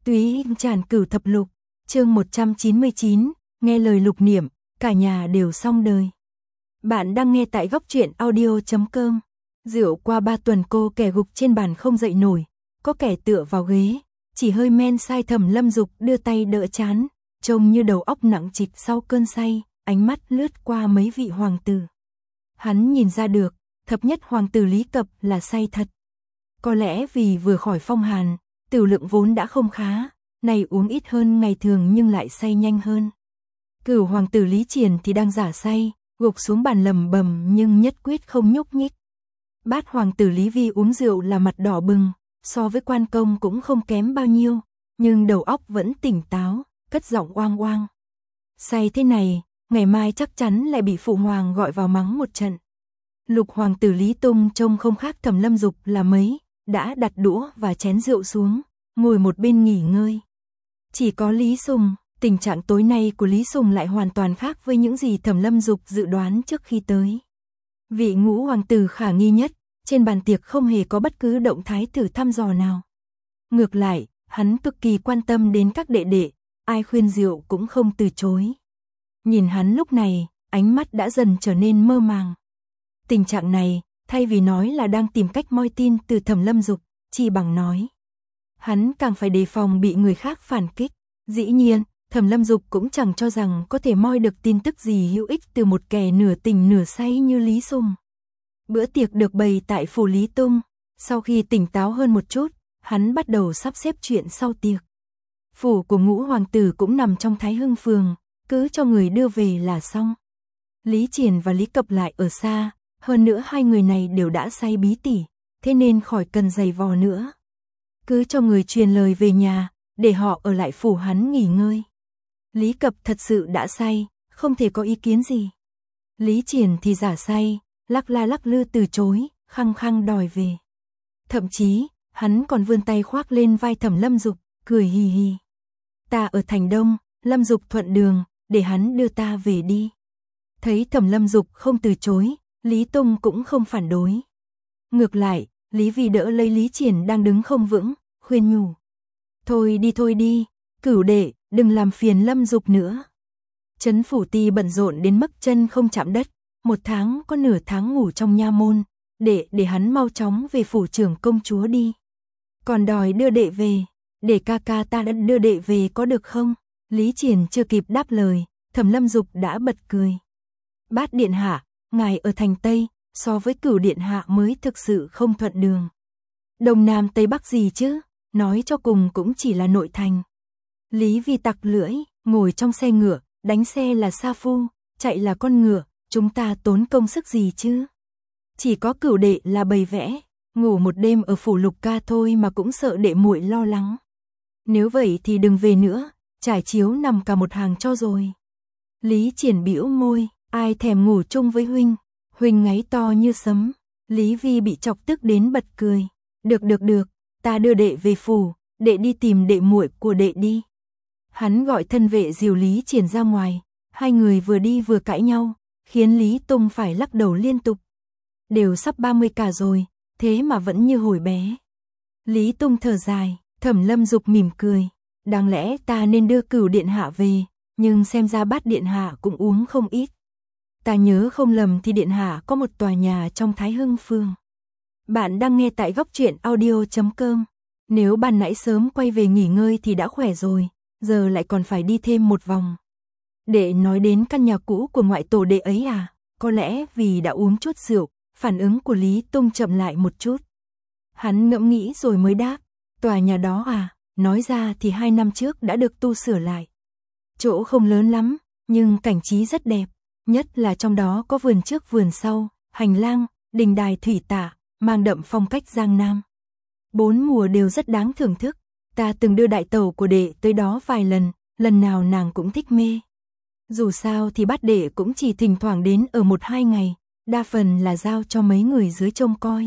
Túy tràn cửu thập lục, chương 199, nghe lời lục niệm, cả nhà đều xong đời. Bạn đang nghe tại góc truyện audio.com. Rượu qua 3 tuần cô kẻ gục trên bàn không dậy nổi, có kẻ tựa vào ghế, chỉ hơi men say. Thẩm Lâm Dục đưa tay đỡ trán, trông như đầu óc nặng trịch sau cơn say, ánh mắt lướt qua mấy vị hoàng tử. Hắn nhìn ra được, thập nhất hoàng tử Lý Cập là say thật. Có lẽ vì vừa khỏi phong hàn, tiểu lượng vốn đã không khá, này uống ít hơn ngày thường nhưng lại say nhanh hơn. Cửu hoàng tử Lý Triển thì đang giả say, gục xuống bàn lầm bầm nhưng nhất quyết không nhúc nhích. Bát hoàng tử Lý Vi uống rượu là mặt đỏ bừng, so với quan công cũng không kém bao nhiêu, nhưng đầu óc vẫn tỉnh táo, cất giọng oang oang. Say thế này, ngày mai chắc chắn lại bị phụ hoàng gọi vào mắng một trận. Lục hoàng tử Lý Tung trông không khác Thẩm Lâm Dục là mấy, đã đặt đũa và chén rượu xuống, ngồi một bên nghỉ ngơi. Chỉ có Lý Sùng, tình trạng tối nay của Lý Sùng lại hoàn toàn khác với những gì Thẩm Lâm Dục dự đoán trước khi tới. Vị ngũ hoàng tử khả nghi nhất, trên bàn tiệc không hề có bất cứ động thái thử thăm dò nào. Ngược lại, hắn cực kỳ quan tâm đến các đệ đệ, ai khuyên rượu cũng không từ chối. Nhìn hắn lúc này, ánh mắt đã dần trở nên mơ màng. Tình trạng này, thay vì nói là đang tìm cách moi tin từ Thẩm Lâm Dục, chỉ bằng nói. Hắn càng phải đề phòng bị người khác phản kích. Dĩ nhiên, Thẩm Lâm Dục cũng chẳng cho rằng có thể moi được tin tức gì hữu ích từ một kẻ nửa tỉnh nửa say như Lý Sùng. Bữa tiệc được bày tại phủ Lý Tung, sau khi tỉnh táo hơn một chút, hắn bắt đầu sắp xếp chuyện sau tiệc. Phủ của ngũ hoàng tử cũng nằm trong Thái Hưng Phường, cứ cho người đưa về là xong. Lý Triển và Lý Cập lại ở xa, hơn nữa hai người này đều đã say bí tỉ, thế nên khỏi cần giày vò nữa. Cứ cho người truyền lời về nhà, để họ ở lại phủ hắn nghỉ ngơi. Lý Cập thật sự đã say, không thể có ý kiến gì. Lý Triển thì giả say, lắc la lắc lư từ chối, khăng khăng đòi về. Thậm chí, hắn còn vươn tay khoác lên vai Thẩm Lâm Dục, cười hì hì. Ta ở thành Đông, Lâm Dục thuận đường, để hắn đưa ta về đi. Thấy Thẩm Lâm Dục không từ chối, Lý Tung cũng không phản đối. Ngược lại, Lý Vi đỡ lấy Lý Triển đang đứng không vững, khuyên nhủ. Thôi đi, cửu đệ, đừng làm phiền Lâm Dục nữa. Trấn phủ ti bận rộn đến mức chân không chạm đất, một tháng có nửa tháng ngủ trong nha môn, để hắn mau chóng về phủ trưởng công chúa đi. Còn đòi đưa đệ về, để ca ca ta đã đưa đệ về có được không? Lý Triển chưa kịp đáp lời, Thẩm Lâm Dục đã bật cười. Bát điện hạ, ngài ở thành Tây, so với cửu điện hạ mới thực sự không thuận đường. Đông Nam Tây Bắc gì chứ, nói cho cùng cũng chỉ là nội thành. Lý Vi tặc lưỡi, ngồi trong xe ngựa, đánh xe là sa phu, chạy là con ngựa, chúng ta tốn công sức gì chứ. Chỉ có cửu đệ là bày vẽ, ngủ một đêm ở phủ Lục ca thôi mà cũng sợ đệ muội lo lắng. Nếu vậy thì đừng về nữa, trải chiếu nằm cả một hàng cho rồi. Lý Triển bĩu môi, ai thèm ngủ chung với huynh. Huynh ngáy to như sấm. Lý Vi bị chọc tức đến bật cười. Được, ta đưa đệ về phủ, đệ đi tìm đệ muội của đệ đi. Hắn gọi thân vệ dìu Lý Triển ra ngoài, hai người vừa đi vừa cãi nhau, khiến Lý Tung phải lắc đầu liên tục. Đều sắp 30 cả rồi, thế mà vẫn như hồi bé. Lý Tung thở dài, Thẩm Lâm Dục mỉm cười. Đáng lẽ ta nên đưa cửu điện hạ về, nhưng xem ra bát điện hạ cũng uống không ít. Ta nhớ không lầm thì điện hạ có một tòa nhà trong Thái Hưng Phường. Bạn đang nghe tại góc truyện audio.com. Nếu ban nãy sớm quay về nghỉ ngơi thì đã khỏe rồi, giờ lại còn phải đi thêm một vòng. Đệ nói đến căn nhà cũ của ngoại tổ đệ ấy à? Có lẽ vì đã uống chút rượu, phản ứng của Lý Tung chậm lại một chút. Hắn ngẫm nghĩ rồi mới đáp, tòa nhà đó à? Nói ra thì 2 năm trước đã được tu sửa lại. Chỗ không lớn lắm, nhưng cảnh trí rất đẹp. Nhất là trong đó có vườn trước vườn sau, hành lang, đình đài thủy tạ, mang đậm phong cách Giang Nam. 4 mùa đều rất đáng thưởng thức. Ta từng đưa đại tẩu của đệ tới đó vài lần nào nàng cũng thích mê. Dù sao thì bát đệ cũng chỉ thỉnh thoảng đến ở 1-2 ngày, đa phần là giao cho mấy người dưới trông coi.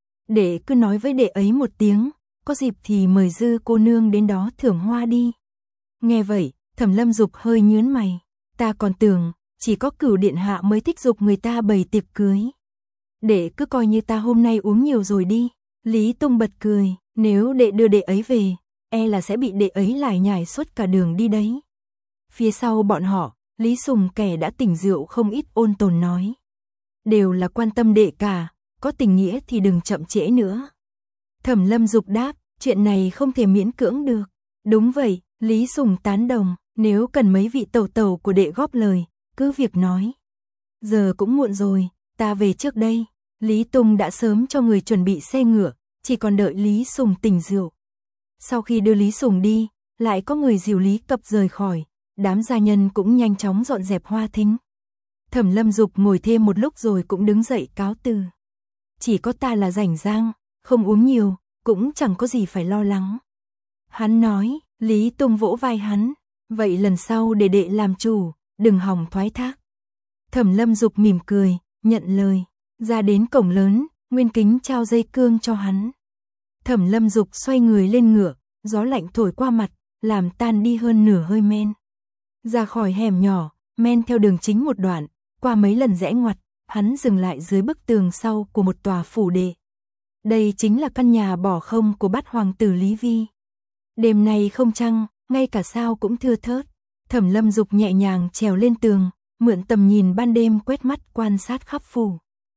Đệ cứ nói với đệ ấy một tiếng, có dịp thì mời Dư cô nương đến đó thưởng hoa đi. Nghe vậy, Thẩm Lâm Dục hơi nhướng mày. Ta còn tưởng chỉ có cửu điện hạ mới thích giục người ta bày tiệc cưới. Đệ cứ coi như ta hôm nay uống nhiều rồi đi. Lý Tung bật cười, nếu đệ đưa đệ ấy về, e là sẽ bị đệ ấy lải nhải suốt cả đường đi đấy. Phía sau bọn họ, Lý Sùng kẻ đã tỉnh rượu không ít ôn tồn nói. Đều là quan tâm đệ cả, có tình nghĩa thì đừng chậm trễ nữa. Thẩm Lâm Dục đáp, chuyện này không thể miễn cưỡng được. Đúng vậy, Lý Sùng tán đồng, nếu cần mấy vị tẩu tẩu của đệ góp lời, cứ việc nói. Giờ cũng muộn rồi, ta về trước đây. Lý Tùng đã sớm cho người chuẩn bị xe ngựa, chỉ còn đợi Lý Sùng tỉnh rượu. Sau khi đưa Lý Sùng đi, lại có người dìu Lý Cập rời khỏi, đám gia nhân cũng nhanh chóng dọn dẹp hoa thính. Thẩm Lâm Dục ngồi thêm một lúc rồi cũng đứng dậy cáo từ. Chỉ có ta là rảnh rang, không uống nhiều, cũng chẳng có gì phải lo lắng. Hắn nói, Lý Tùng vỗ vai hắn, vậy lần sau để đệ làm chủ, đừng hòng thoái thác. Thẩm Lâm Dục mỉm cười, nhận lời, ra đến cổng lớn, Nguyên Kính trao dây cương cho hắn. Thẩm Lâm Dục xoay người lên ngựa, gió lạnh thổi qua mặt, làm tan đi hơn nửa hơi men. Ra khỏi hẻm nhỏ, men theo đường chính một đoạn, qua mấy lần rẽ ngoặt, hắn dừng lại dưới bức tường sau của một tòa phủ đệ. Đây chính là căn nhà bỏ không của bát hoàng tử Lý Vi. Đêm nay không trăng, ngay cả sao cũng thưa thớt. Thẩm Lâm Dục nhẹ nhàng trèo lên tường, mượn tầm nhìn ban đêm quét mắt quan sát khắp phủ.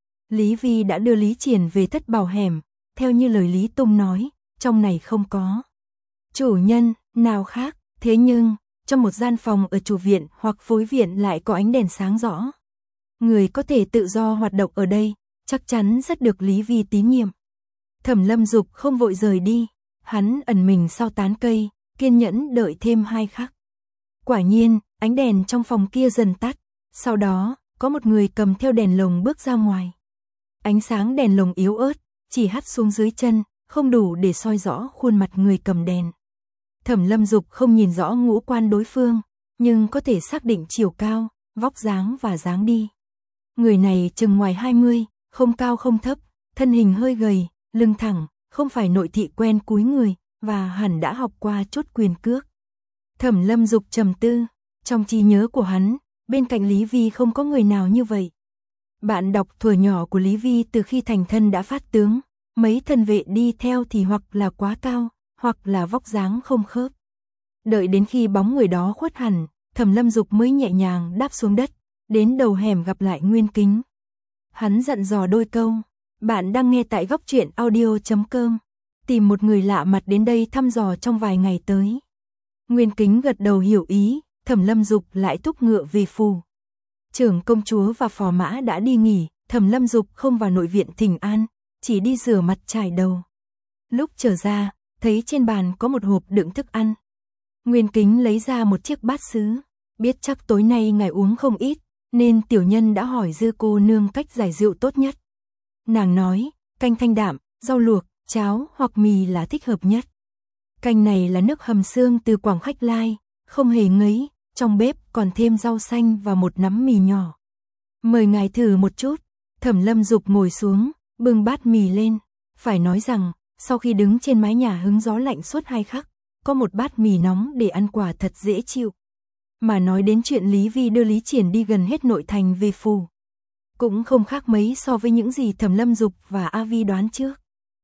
Lý Vi đã đưa Lý Triển về thất bảo hẻm, theo như lời Lý Tùng nói, trong này không có chủ nhân nào khác, thế nhưng trong một gian phòng ở chủ viện hoặc phối viện lại có ánh đèn sáng rõ. Người có thể tự do hoạt động ở đây, chắc chắn rất được Lý Vi tín nhiệm. Thẩm Lâm Dục không vội rời đi, hắn ẩn mình sau tán cây, kiên nhẫn đợi thêm 2 khắc. Quả nhiên, ánh đèn trong phòng kia dần tắt, sau đó, có một người cầm theo đèn lồng bước ra ngoài. Ánh sáng đèn lồng yếu ớt, chỉ hắt xuống dưới chân, không đủ để soi rõ khuôn mặt người cầm đèn. Thẩm Lâm Dục không nhìn rõ ngũ quan đối phương, nhưng có thể xác định chiều cao, vóc dáng và dáng đi. Người này chừng ngoài 20, không cao không thấp, thân hình hơi gầy, lưng thẳng, không phải nội thị quen cúi người, và hẳn đã học qua chút quyền cước. Thẩm Lâm Dục trầm tư, trong trí nhớ của hắn, bên cạnh Lý Vi không có người nào như vậy. Bạn đọc thuở nhỏ của Lý Vi từ khi thành thân đã phát tướng, mấy thân vệ đi theo thì hoặc là quá cao, hoặc là vóc dáng không khớp. Đợi đến khi bóng người đó khuất hẳn, Thẩm Lâm Dục mới nhẹ nhàng đáp xuống đất, đến đầu hẻm gặp lại Nguyên Kính. Hắn dặn dò đôi câu, bạn đang nghe tại góc truyện audio.com, tìm một người lạ mặt đến đây thăm dò trong vài ngày tới. Nguyên Kính gật đầu hiểu ý, Thẩm Lâm Dục lại thúc ngựa về phủ. Trưởng công chúa và phò mã đã đi nghỉ, Thẩm Lâm Dục không vào nội viện thỉnh an, chỉ đi rửa mặt chải đầu. Lúc trở ra, thấy trên bàn có một hộp đựng thức ăn. Nguyên Kính lấy ra một chiếc bát sứ, biết chắc tối nay ngài uống không ít, nên tiểu nhân đã hỏi Dư cô nương cách giải rượu tốt nhất. Nàng nói, canh thanh đạm, rau luộc, cháo hoặc mì là thích hợp nhất. Canh này là nước hầm xương từ Quảng Khách Lai, không hề ngấy, trong bếp còn thêm rau xanh và một nắm mì nhỏ. Mời ngài thử một chút. Thẩm Lâm Dục ngồi xuống, bưng bát mì lên. Phải nói rằng, sau khi đứng trên mái nhà hứng gió lạnh suốt 2 khắc, có một bát mì nóng để ăn quả thật dễ chịu. Mà nói đến chuyện Lý Vi đưa Lý Triển đi gần hết nội thành về phủ, cũng không khác mấy so với những gì Thẩm Lâm Dục và A Vi đoán trước.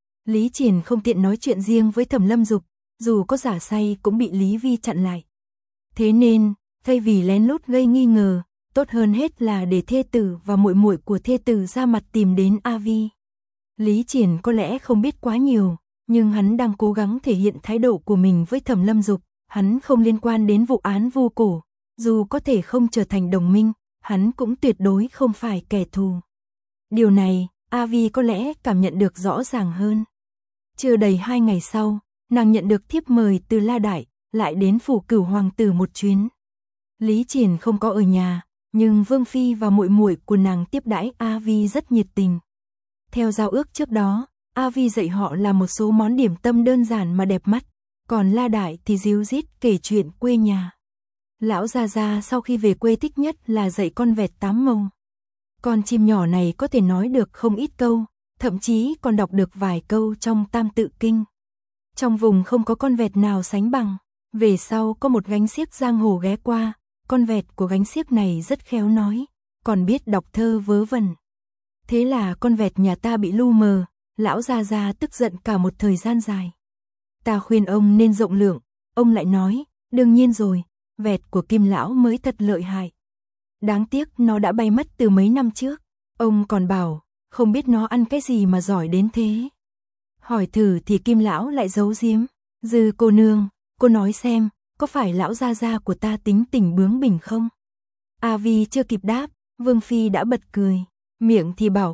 Lý Triển không tiện nói chuyện riêng với Thẩm Lâm Dục, dù có giả say cũng bị Lý Vi chặn lại. Thế nên, thay vì lén lút gây nghi ngờ, tốt hơn hết là để thê tử và muội muội của thê tử ra mặt tìm đến A Vi. Lý Triển có lẽ không biết quá nhiều, nhưng hắn đang cố gắng thể hiện thái độ của mình với Thẩm Lâm Dục, hắn không liên quan đến vụ án Vu Cổ, dù có thể không trở thành đồng minh, hắn cũng tuyệt đối không phải kẻ thù. Điều này, A Vi có lẽ cảm nhận được rõ ràng hơn. Chưa đầy 2 ngày sau, nàng nhận được thiếp mời từ La Đại, lại đến phủ Cửu hoàng tử một chuyến. Lý Triển không có ở nhà, nhưng Vương phi và muội muội của nàng tiếp đãi A Vi rất nhiệt tình. Theo giao ước trước đó, A Vi dạy họ làm một số món điểm tâm đơn giản mà đẹp mắt, còn La Đại thì díu dít kể chuyện quê nhà. Lão Gia Gia sau khi về quê thích nhất là dạy con vẹt 8 mông. Con chim nhỏ này có thể nói được không ít câu, thậm chí còn đọc được vài câu trong Tam Tự Kinh. Trong vùng không có con vẹt nào sánh bằng. Về sau có một gánh xiếc giang hồ ghé qua, con vẹt của gánh xiếc này rất khéo nói, còn biết đọc thơ vớ vẩn. Thế là con vẹt nhà ta bị lu mờ, lão Gia Gia tức giận cả một thời gian dài. Ta khuyên ông nên rộng lượng, ông lại nói, đương nhiên rồi, vẹt của Kim lão mới thật lợi hại. Đáng tiếc nó đã bay mất từ mấy năm trước. Ông còn bảo, không biết nó ăn cái gì mà giỏi đến thế. Hỏi thử thì Kim lão lại giấu giếm. Dư cô nương, cô nói xem, có phải lão gia gia của ta tính tình bướng bỉnh không? A Vi chưa kịp đáp, Vương Phi đã bật cười. Miệng thì bảo,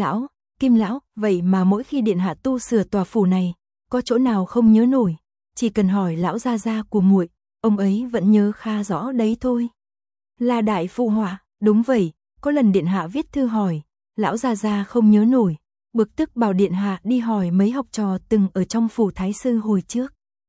Kim lão, vậy mà mỗi khi điện hạ tu sửa tòa phủ này, có chỗ nào không nhớ nổi, chỉ cần hỏi lão gia gia của muội, ông ấy vẫn nhớ kha rõ đấy thôi. La đại phụ họa, đúng vậy, có lần điện hạ viết thư hỏi, lão gia gia không nhớ nổi, bực tức bảo điện hạ đi hỏi mấy học trò từng ở trong phủ thái sư hồi trước.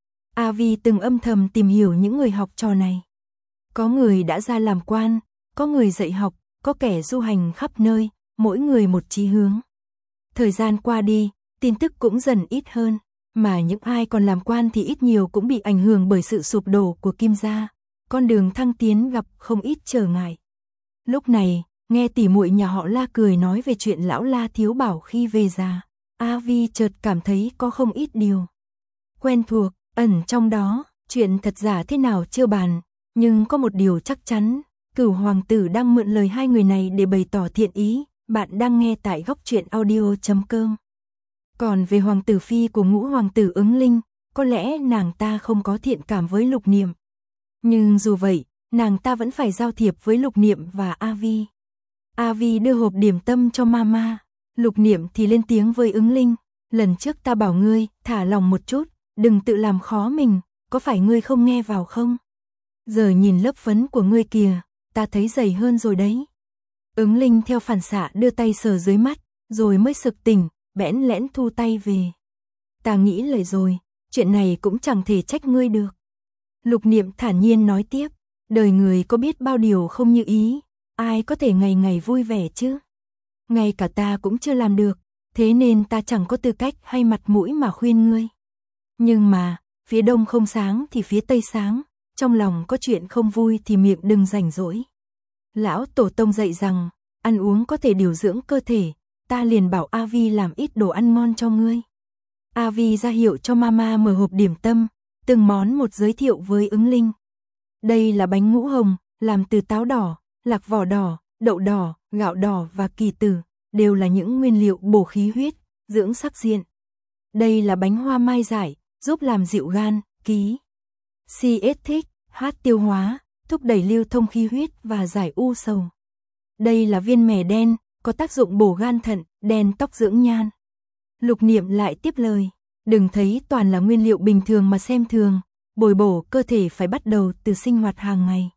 A Vi từng âm thầm tìm hiểu những người học trò này. Có người đã ra làm quan, có người dạy học, có kẻ du hành khắp nơi, mỗi người một chí hướng. Thời gian qua đi, tin tức cũng dần ít hơn, mà những ai còn làm quan thì ít nhiều cũng bị ảnh hưởng bởi sự sụp đổ của Kim gia. Con đường thăng tiến gặp không ít trở ngại. Lúc này, nghe tỷ muội nhà họ La cười nói về chuyện lão La thiếu bảo khi về già, A Vi chợt cảm thấy có không ít điều quen thuộc, ẩn trong đó, chuyện thật giả thế nào chưa bàn, nhưng có một điều chắc chắn, Cửu hoàng tử đang mượn lời hai người này để bày tỏ thiện ý. Bạn đang nghe tại góc truyện audio.com. Còn về hoàng tử phi của Ngũ hoàng tử Ứng Linh, có lẽ nàng ta không có thiện cảm với Lục Niệm. Nhưng dù vậy, nàng ta vẫn phải giao thiệp với Lục Niệm và A Vi. A Vi đưa hộp điểm tâm cho mama, Lục Niệm thì lên tiếng với Ứng Linh, lần trước ta bảo ngươi, thả lòng một chút, đừng tự làm khó mình, có phải ngươi không nghe vào không? Giờ nhìn lớp phấn của ngươi kìa, ta thấy dày hơn rồi đấy. Ứng Linh theo phản xạ đưa tay sờ dưới mắt, rồi mới sực tỉnh, bẽn lẽn thu tay về. Ta nghĩ lại rồi, chuyện này cũng chẳng thể trách ngươi được. Lục Niệm thản nhiên nói tiếp, đời người có biết bao điều không như ý, ai có thể ngày ngày vui vẻ chứ? Ngay cả ta cũng chưa làm được, thế nên ta chẳng có tư cách hay mặt mũi mà khuyên ngươi. Nhưng mà, phía đông không sáng thì phía tây sáng, trong lòng có chuyện không vui thì miệng đừng rảnh rỗi. Lão tổ tông dạy rằng, ăn uống có thể điều dưỡng cơ thể, ta liền bảo A Vi làm ít đồ ăn ngon cho ngươi. A Vi ra hiệu cho mama mở hộp điểm tâm, từng món một giới thiệu với Ứng Linh. Đây là bánh ngũ hồng, làm từ táo đỏ, lạc vỏ đỏ, đậu đỏ, gạo đỏ và kỳ tử, đều là những nguyên liệu bổ khí huyết, dưỡng sắc diện. Đây là bánh hoa mai giải, giúp làm dịu gan, ký, thích, hát tiêu hóa, thúc đẩy lưu thông khí huyết và giải u sầu. Đây là viên mè đen, có tác dụng bổ gan thận, đen tóc dưỡng nhan. Lục Niệm lại tiếp lời, đừng thấy toàn là nguyên liệu bình thường mà xem thường, bồi bổ cơ thể phải bắt đầu từ sinh hoạt hàng ngày.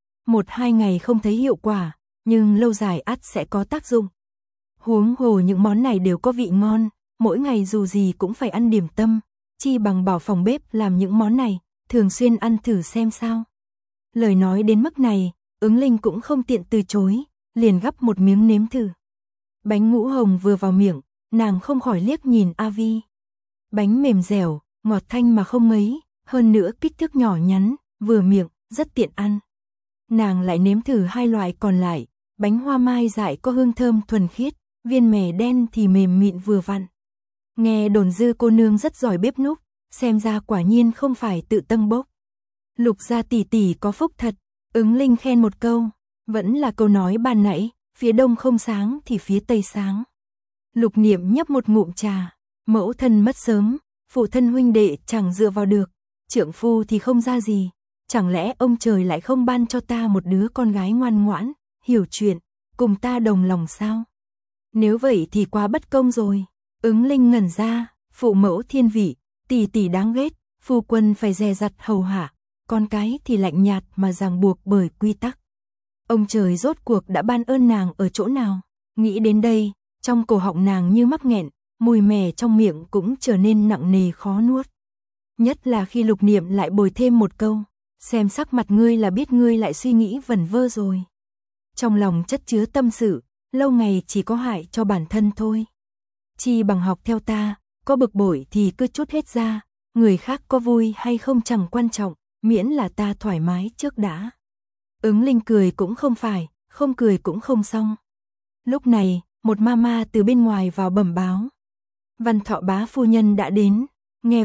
1-2 ngày không thấy hiệu quả, nhưng lâu dài ắt sẽ có tác dụng. Huống hồ những món này đều có vị ngon, mỗi ngày dù gì cũng phải ăn điểm tâm, chi bằng bảo phòng bếp làm những món này, thường xuyên ăn thử xem sao. Lời nói đến mức này, Ứng Linh cũng không tiện từ chối, liền gắp một miếng nếm thử. Bánh ngũ hồng vừa vào miệng, nàng không khỏi liếc nhìn A Vi. Bánh mềm dẻo, ngọt thanh mà không ngấy, hơn nữa kích thước nhỏ nhắn, vừa miệng, rất tiện ăn. Nàng lại nếm thử hai loại còn lại, bánh hoa mai dại có hương thơm thuần khiết, viên mè đen thì mềm mịn vừa vặn. Nghe đồn Dư cô nương rất giỏi bếp núc, xem ra quả nhiên không phải tự tâng bốc. Lục gia tỷ tỷ có phúc thật, Ứng Linh khen một câu, vẫn là câu nói ban nãy, phía đông không sáng thì phía tây sáng. Lục Niệm nhấp một ngụm trà, mẫu thân mất sớm, phụ thân huynh đệ chẳng dựa vào được, trượng phu thì không ra gì, chẳng lẽ ông trời lại không ban cho ta một đứa con gái ngoan ngoãn, hiểu chuyện, cùng ta đồng lòng sao? Nếu vậy thì quá bất công rồi. Ứng Linh ngẩn ra, phụ mẫu thiên vị, tỷ tỷ đáng ghét, phu quân phải dè dặt hầu hạ, con cái thì lạnh nhạt mà ràng buộc bởi quy tắc. Ông trời rốt cuộc đã ban ơn nàng ở chỗ nào? Nghĩ đến đây, trong cổ họng nàng như mắc nghẹn, mùi mè trong miệng cũng trở nên nặng nề khó nuốt. Nhất là khi Lục Niệm lại bồi thêm một câu, xem sắc mặt ngươi là biết ngươi lại suy nghĩ vẩn vơ rồi. Trong lòng chất chứa tâm sự, lâu ngày chỉ có hại cho bản thân thôi. Chi bằng học theo ta, có bực bội thì cứ trút hết ra, người khác có vui hay không chẳng quan trọng, miễn là ta thoải mái trước đã. Ứng Linh cười cũng không phải, không cười cũng không xong. Lúc này, một mama từ bên ngoài vào bẩm báo. Văn Thọ bá phu nhân đã đến, nghe vậy,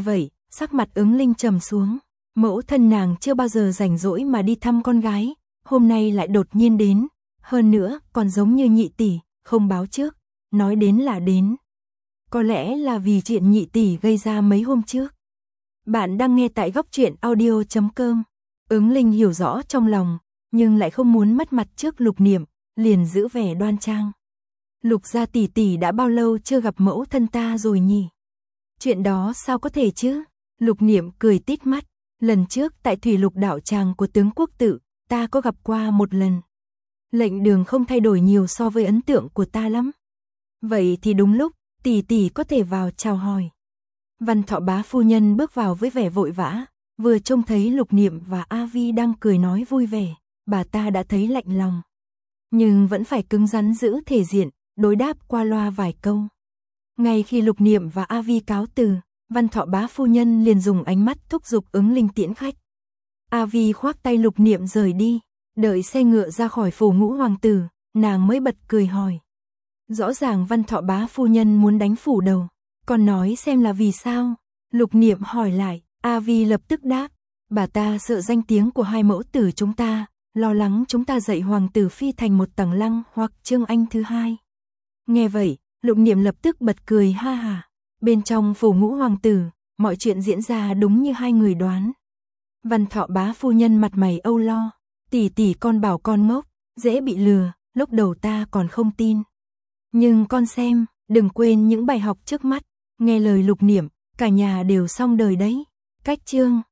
sắc mặt Ứng Linh trầm xuống. Mẫu thân nàng chưa bao giờ rảnh rỗi mà đi thăm con gái, hôm nay lại đột nhiên đến, hơn nữa còn giống như nhị tỷ, không báo trước, nói đến là đến. Có lẽ là vì chuyện nhị tỷ gây ra mấy hôm trước. Bạn đang nghe tại góc truyện audio.com. Ứng Linh hiểu rõ trong lòng, nhưng lại không muốn mất mặt trước Lục Niệm, liền giữ vẻ đoan trang. Lục gia tỷ tỷ đã bao lâu chưa gặp mẫu thân ta rồi nhỉ? Chuyện đó sao có thể chứ? Lục Niệm cười tít mắt, lần trước tại Thủy Lục đạo tràng của tướng quốc tự, ta có gặp qua một lần. Lệnh đường không thay đổi nhiều so với ấn tượng của ta lắm. Vậy thì đúng lúc, tỷ tỷ có thể vào chào hỏi. Văn Thọ bá phu nhân bước vào với vẻ vội vã, vừa trông thấy Lục Niệm và A Vi đang cười nói vui vẻ, bà ta đã thấy lạnh lòng. Nhưng vẫn phải cứng rắn giữ thể diện, đối đáp qua loa vài câu. Ngay khi Lục Niệm và A Vi cáo từ, Văn Thọ bá phu nhân liền dùng ánh mắt thúc giục Ứng Linh tiễn khách. A Vi khoác tay Lục Niệm rời đi, đợi xe ngựa ra khỏi phủ Ngũ hoàng tử, nàng mới bật cười hỏi. Rõ ràng Văn Thọ bá phu nhân muốn đánh phủ đầu, còn nói xem là vì sao? Lục Niệm hỏi lại, A Vi lập tức đáp, bà ta sợ danh tiếng của hai mẫu tử chúng ta, lo lắng chúng ta dạy hoàng tử phi thành một Tằng Lăng hoặc Trương Anh thứ hai. Nghe vậy, Lục Niệm lập tức bật cười ha ha. Bên trong phủ Ngũ hoàng tử, mọi chuyện diễn ra đúng như hai người đoán. Văn Thọ bá phu nhân mặt mày âu lo, tỷ tỷ con bảo con ngốc, dễ bị lừa, lúc đầu ta còn không tin. Nhưng con xem, đừng quên những bài học trước mắt, nghe lời Lục Niệm, cả nhà đều xong đời đấy. Cách chương